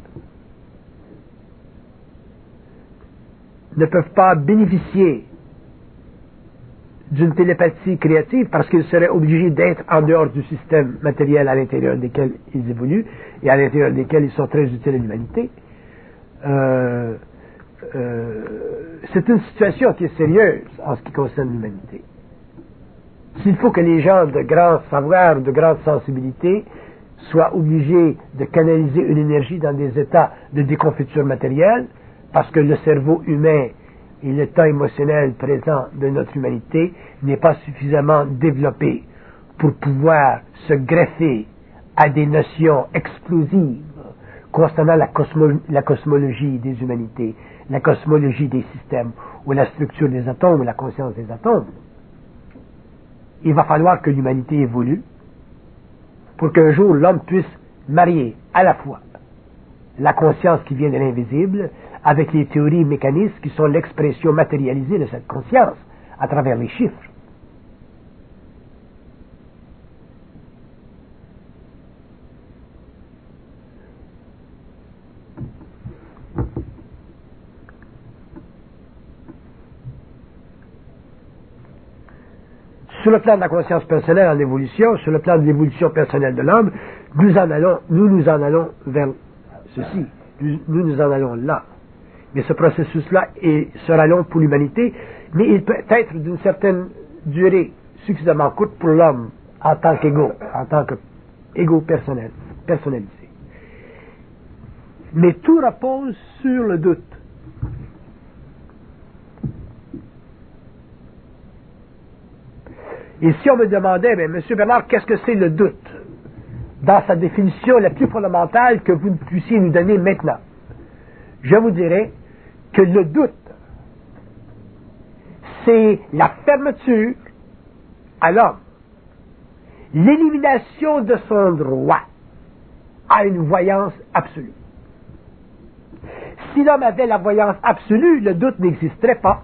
ne peuvent pas bénéficier d'une télépathie créative parce qu'ils seraient obligés d'être en dehors du système matériel à l'intérieur desquels ils évoluent et à l'intérieur desquels ils sont très utiles à l'humanité. Euh, euh, c'est une situation qui est sérieuse en ce qui concerne l'humanité. S'il faut que les gens de grand savoir, de grande sensibilité soient obligés de canaliser une énergie dans des états de déconfiture matérielle, parce que le cerveau humain et l'état émotionnel présent de notre humanité n'est pas suffisamment développé pour pouvoir se greffer à des notions explosives concernant la, cosmo- la cosmologie des humanités, la cosmologie des systèmes, ou la structure des atomes, ou la conscience des atomes. Il va falloir que l'humanité évolue pour qu'un jour l'homme puisse marier à la fois la conscience qui vient de l'invisible avec les théories mécanistes qui sont l'expression matérialisée de cette conscience à travers les chiffres. Sur le plan de la conscience personnelle en évolution, sur le plan de l'évolution personnelle de l'homme, nous en allons, nous nous en allons vers ceci. Nous nous, nous en allons là. Mais ce processus-là est, sera long pour l'humanité, mais il peut être d'une certaine durée suffisamment courte pour l'homme en tant qu'égo, en tant qu'égo personnel, personnalisé. Mais tout repose sur le doute. Et si on me demandait, mais M. Bernard, qu'est-ce que c'est le doute? Dans sa définition la plus fondamentale que vous puissiez nous donner maintenant, je vous dirais que le doute, c'est la fermeture à l'homme, l'élimination de son droit à une voyance absolue. Si l'homme avait la voyance absolue, le doute n'existerait pas.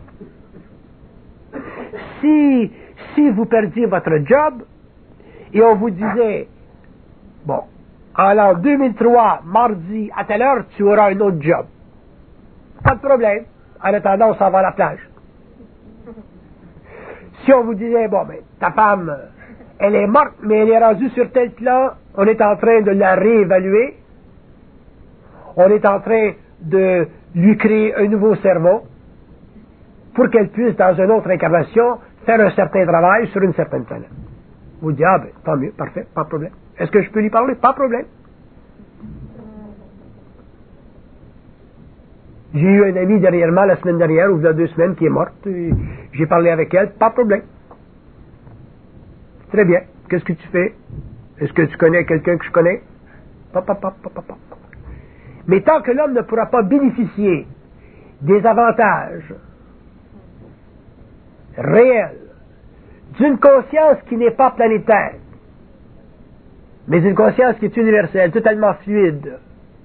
Si, si vous perdiez votre job et on vous disait, bon, en l'an deux mille trois, mardi, à telle heure, tu auras un autre job. Pas de problème. En attendant, on s'en va à la plage. Si on vous disait, bon, ben, ta femme, elle est morte, mais elle est rendue sur tel plan, on est en train de la réévaluer, on est en train de lui créer un nouveau cerveau pour qu'elle puisse, dans une autre incarnation, faire un certain travail sur une certaine planète. Vous dites, ah ben, tant mieux, parfait, pas de problème. Est-ce que je peux lui parler? Pas de problème. J'ai eu un ami derrière moi la semaine dernière, ou il y a deux semaines, qui est morte. J'ai parlé avec elle, pas de problème. Très bien. Qu'est-ce que tu fais? Est-ce que tu connais quelqu'un que je connais? Pop, pop, pop, pop, pop. Mais tant que l'homme ne pourra pas bénéficier des avantages réels d'une conscience qui n'est pas planétaire, mais une conscience qui est universelle, totalement fluide,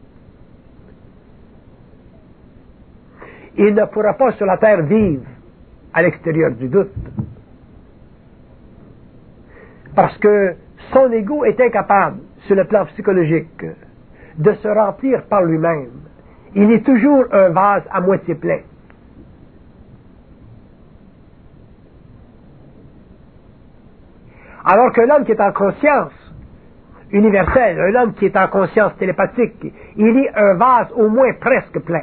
il ne pourra pas sur la Terre vivre à l'extérieur du doute. Parce que son ego est incapable, sur le plan psychologique, de se remplir par lui-même. Il est toujours un vase à moitié plein. Alors que l'homme qui est en conscience universelle, un homme qui est en conscience télépathique, il est un vase au moins presque plein.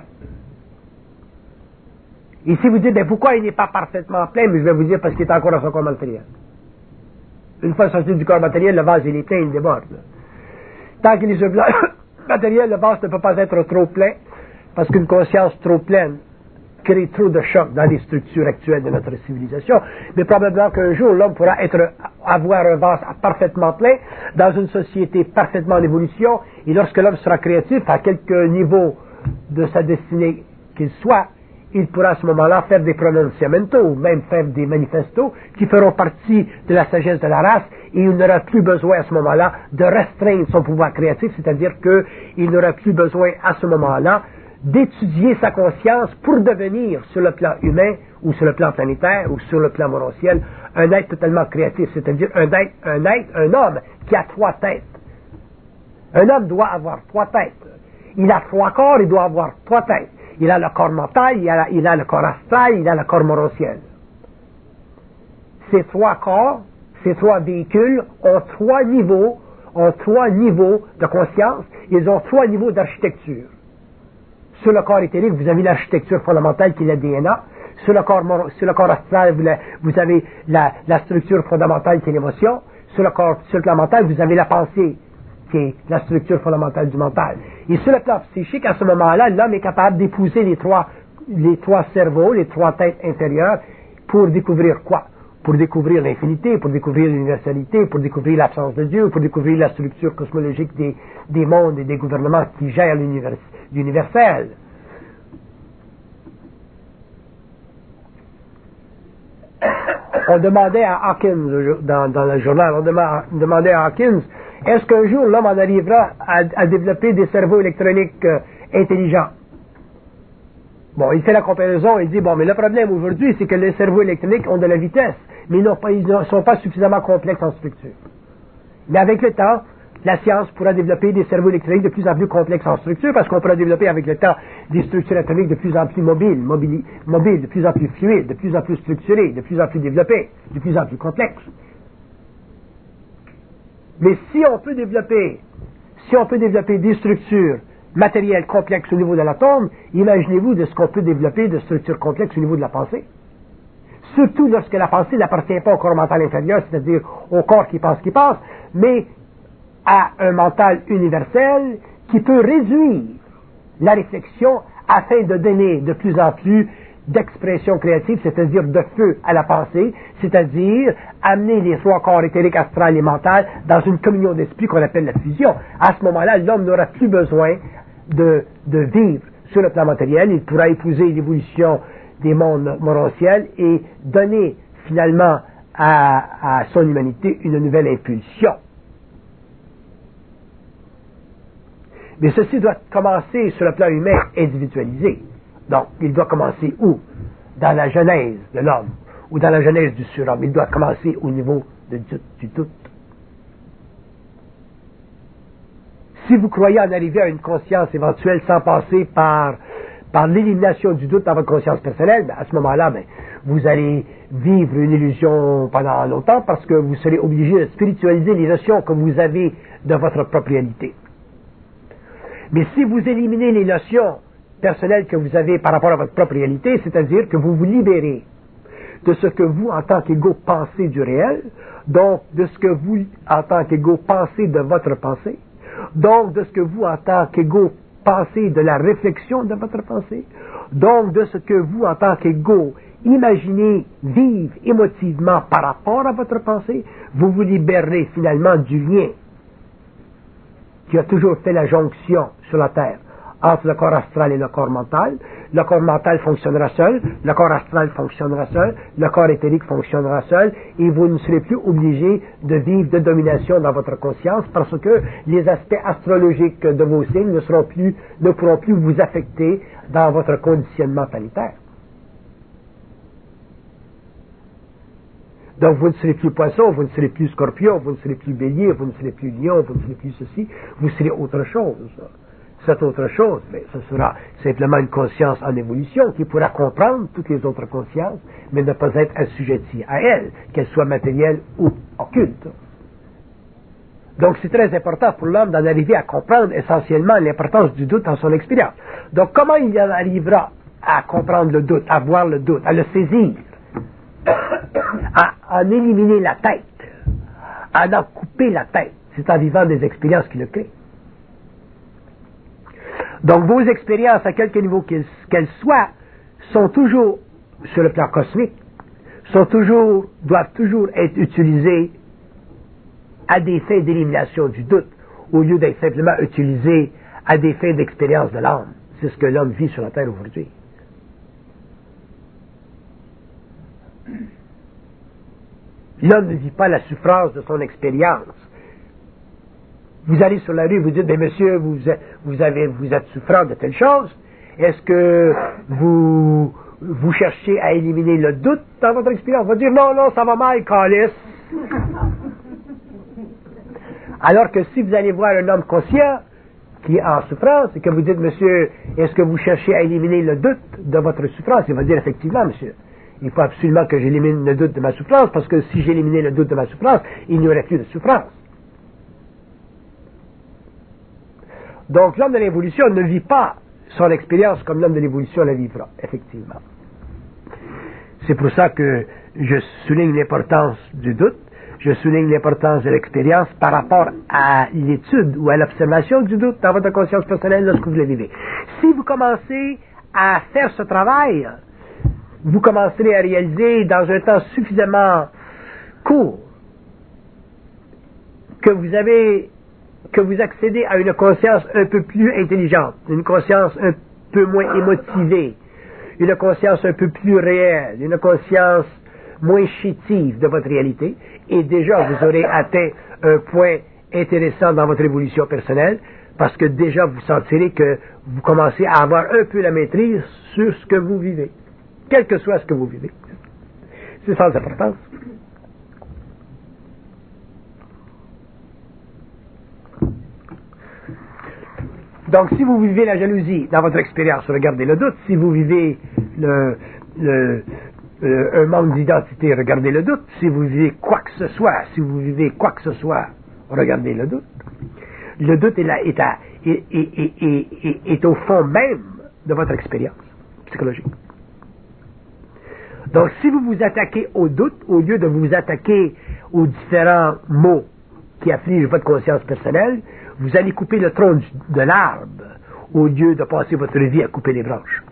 Et si vous dites, ben pourquoi il n'est pas parfaitement plein, mais je vais vous dire parce qu'il est encore dans son corps matériel. Une fois sorti du corps matériel, le vase il est plein, il déborde. Tant qu'il est sur le plan matériel, le vase ne peut pas être trop plein, parce qu'une conscience trop pleine crée trop de chocs dans les structures actuelles de notre civilisation. Mais probablement qu'un jour, l'homme pourra être, avoir un vase parfaitement plein dans une société parfaitement en évolution, et lorsque l'homme sera créatif, à quelque niveau de sa destinée qu'il soit, il pourra à ce moment-là faire des pronunciamentos, ou même faire des manifestos qui feront partie de la sagesse de la race, et il n'aura plus besoin à ce moment-là de restreindre son pouvoir créatif, c'est-à-dire qu'il n'aura plus besoin à ce moment-là d'étudier sa conscience pour devenir, sur le plan humain, ou sur le plan planétaire, ou sur le plan morontiel, un être totalement créatif, c'est-à-dire un être, un être, un homme qui a trois têtes. Un homme doit avoir trois têtes. Il a trois corps, il doit avoir trois têtes. Il a le corps mental, il a, il a le corps astral, il a le corps morontiel. Ces trois corps, ces trois véhicules ont trois niveaux, ont trois niveaux de conscience, ils ont trois niveaux d'architecture. Sur le corps éthérique, vous avez l'architecture fondamentale qui est le D N A. Sur le corps, sur le corps astral, vous, vous avez la, la structure fondamentale qui est l'émotion. Sur le corps, sur le plan mental, vous avez la pensée qui est la structure fondamentale du mental. Et sur le plan psychique, à ce moment-là, l'homme est capable d'épouser les trois, les trois cerveaux, les trois têtes intérieures, pour découvrir quoi? Pour découvrir l'infinité, pour découvrir l'universalité, pour découvrir l'absence de Dieu, pour découvrir la structure cosmologique des, des mondes et des gouvernements qui gèrent l'univers, l'universel. On demandait à Hawkins, dans, dans le journal, on demandait à Hawkins, est-ce qu'un jour l'homme en arrivera à, à développer des cerveaux électroniques euh, intelligents? Bon, il fait la comparaison, il dit, bon, mais le problème aujourd'hui, c'est que les cerveaux électroniques ont de la vitesse, mais ils, pas, ils ne sont pas suffisamment complexes en structure. Mais avec le temps, la science pourra développer des cerveaux électroniques de plus en plus complexes en structure, parce qu'on pourra développer avec le temps des structures atomiques de plus en plus mobiles, mobiles, mobiles, de plus en plus fluides, de plus en plus structurées, de plus en plus développées, de plus en plus complexes. Mais si on peut développer, si on peut développer des structures matérielles complexes au niveau de l'atome, imaginez-vous de ce qu'on peut développer de structures complexes au niveau de la pensée. Surtout lorsque la pensée n'appartient pas au corps mental inférieur, c'est-à-dire au corps qui pense, qui pense, mais à un mental universel qui peut réduire la réflexion afin de donner de plus en plus d'expression créative, c'est-à-dire de feu à la pensée, c'est-à-dire amener les trois corps éthériques, astral et mental dans une communion d'esprit qu'on appelle la fusion. À ce moment-là, l'homme n'aura plus besoin de, de vivre sur le plan matériel, il pourra épouser l'évolution des mondes morontiels et donner finalement à, à son humanité une nouvelle impulsion. Mais ceci doit commencer sur le plan humain individualisé. Donc, il doit commencer où? Dans la genèse de l'homme, ou dans la genèse du surhomme. Il doit commencer au niveau de, du, du doute. Si vous croyez en arriver à une conscience éventuelle sans passer par, par l'élimination du doute dans votre conscience personnelle, ben à ce moment-là, ben, vous allez vivre une illusion pendant longtemps parce que vous serez obligé de spiritualiser les notions que vous avez de votre propre réalité. Mais si vous éliminez les notions personnelles que vous avez par rapport à votre propre réalité, c'est-à-dire que vous vous libérez de ce que vous, en tant qu'ego, pensez du réel, donc de ce que vous, en tant qu'ego, pensez de votre pensée, donc de ce que vous, en tant qu'ego, pensez de la réflexion de votre pensée, donc de ce que vous, en tant qu'ego, imaginez vivre émotivement par rapport à votre pensée, vous vous libérez finalement du lien qui a toujours fait la jonction sur la Terre entre le corps astral et le corps mental. Le corps mental fonctionnera seul, le corps astral fonctionnera seul, le corps éthérique fonctionnera seul, et vous ne serez plus obligé de vivre de domination dans votre conscience parce que les aspects astrologiques de vos signes ne seront plus, ne pourront plus vous affecter dans votre conditionnement planétaire. Donc vous ne serez plus poisson, vous ne serez plus scorpion, vous ne serez plus bélier, vous ne serez plus lion, vous ne serez plus ceci, vous serez autre chose. Cette autre chose, mais ce sera simplement une conscience en évolution qui pourra comprendre toutes les autres consciences, mais ne pas être assujettie à elles, qu'elles soient matérielles ou occultes. Donc c'est très important pour l'homme d'en arriver à comprendre essentiellement l'importance du doute dans son expérience. Donc comment il en arrivera à comprendre le doute, à voir le doute, à le saisir, à en éliminer la tête, à en couper la tête? C'est en vivant des expériences qui le créent. Donc vos expériences, à quelque niveau qu'elles, qu'elles soient, sont toujours, sur le plan cosmique, sont toujours, doivent toujours être utilisées à des fins d'élimination du doute, au lieu d'être simplement utilisées à des fins d'expérience de l'âme. C'est ce que l'homme vit sur la Terre aujourd'hui. L'homme ne vit pas la souffrance de son expérience. Vous allez sur la rue, vous dites, mais monsieur, vous, vous, avez, vous êtes souffrant de telle chose. Est-ce que vous, vous cherchez à éliminer le doute dans votre expérience? Vous dire, non, non, ça va mal, calice. Alors que si vous allez voir un homme conscient qui est en souffrance et que vous dites, monsieur, est-ce que vous cherchez à éliminer le doute de votre souffrance? Il va dire, effectivement, monsieur, il faut absolument que j'élimine le doute de ma souffrance, parce que si j'éliminais le doute de ma souffrance, il n'y aurait plus de souffrance. Donc l'homme de l'évolution ne vit pas son expérience comme l'homme de l'évolution la vivra, effectivement. C'est pour ça que je souligne l'importance du doute, je souligne l'importance de l'expérience par rapport à l'étude ou à l'observation du doute dans votre conscience personnelle lorsque vous le vivez. Si vous commencez à faire ce travail, vous commencerez à réaliser dans un temps suffisamment court que vous avez que vous accédez à une conscience un peu plus intelligente, une conscience un peu moins émotivée, une conscience un peu plus réelle, une conscience moins chétive de votre réalité, et déjà vous aurez atteint un point intéressant dans votre évolution personnelle, parce que déjà vous sentirez que vous commencez à avoir un peu la maîtrise sur ce que vous vivez, quel que soit ce que vous vivez. C'est sans importance. Donc, si vous vivez la jalousie dans votre expérience, regardez le doute. Si vous vivez le, le, le, un manque d'identité, regardez le doute. Si vous vivez quoi que ce soit, si vous vivez quoi que ce soit, regardez le doute. Le doute est, là, est, à, est, est, est, est, est, est au fond même de votre expérience psychologique. Donc, si vous vous attaquez au doute, au lieu de vous attaquer aux différents mots qui affligent votre conscience personnelle, vous allez couper le tronc de l'arbre au lieu de passer votre vie à couper les branches.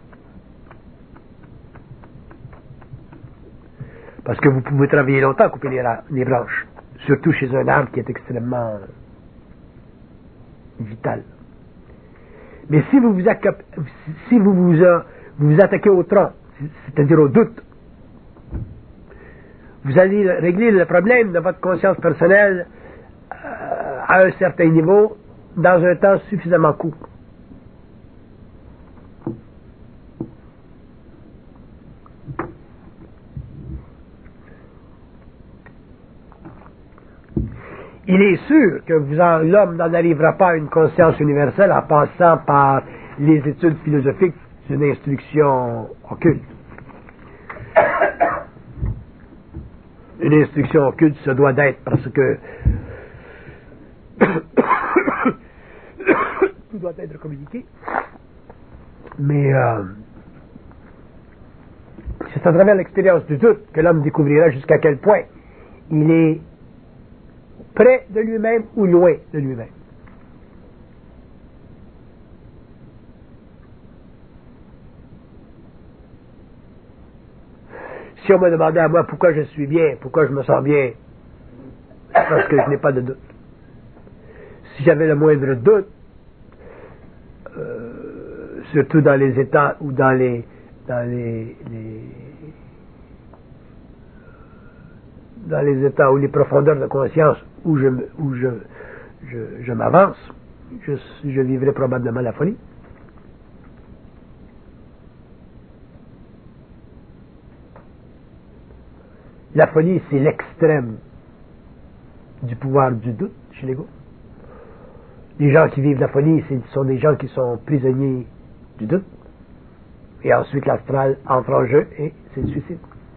Parce que vous pouvez travailler longtemps à couper les, les branches, surtout chez un arbre qui est extrêmement vital. Mais si vous vous, si vous, vous, vous vous attaquez au tronc, c'est-à-dire au doute, vous allez régler le problème de votre conscience personnelle à un certain niveau dans un temps suffisamment court. Il est sûr que vous en, l'homme n'en arrivera pas à une conscience universelle en passant par les études philosophiques d'une instruction occulte. Une instruction occulte, ça doit d'être parce que tout doit être communiqué. Mais euh, c'est à travers l'expérience du doute que l'homme découvrira jusqu'à quel point il est près de lui-même ou loin de lui-même. Si on me demandait à moi pourquoi je suis bien, pourquoi je me sens bien, c'est parce que je n'ai pas de doute. si j'avais le moindre doute, euh, surtout dans les états ou dans les dans les, les dans les états ou les profondeurs de conscience où je où je je, je m'avance, je, je vivrais probablement la folie. La folie, c'est l'extrême du pouvoir du doute chez l'ego. Les gens qui vivent la folie, ce sont des gens qui sont prisonniers du doute. Et ensuite, l'astral entre en jeu et c'est le suicide.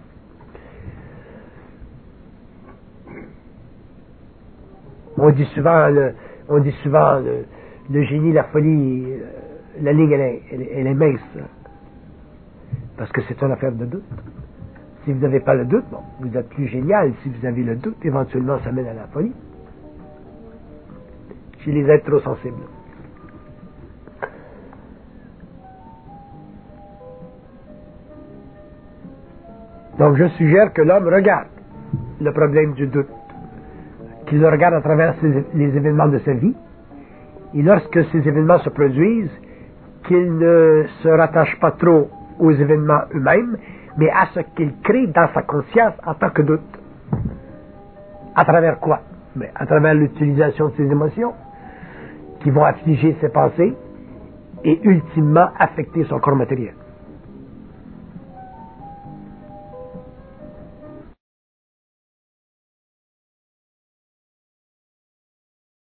On dit souvent, le, on dit souvent le, le génie, la folie, la ligne, elle est, elle est, elle est mince. Parce que c'est une affaire de doute. Si vous n'avez pas le doute, bon, vous êtes plus génial. Si vous avez le doute, éventuellement, ça mène à la folie. Chez les êtres trop sensibles. Donc, je suggère que l'homme regarde le problème du doute, qu'il le regarde à travers les événements de sa vie, et lorsque ces événements se produisent, qu'il ne se rattache pas trop aux événements eux-mêmes, mais à ce qu'il crée dans sa conscience en tant que doute. À travers quoi? Mais à travers l'utilisation de ses émotions, qui vont affliger ses pensées et ultimement affecter son corps matériel.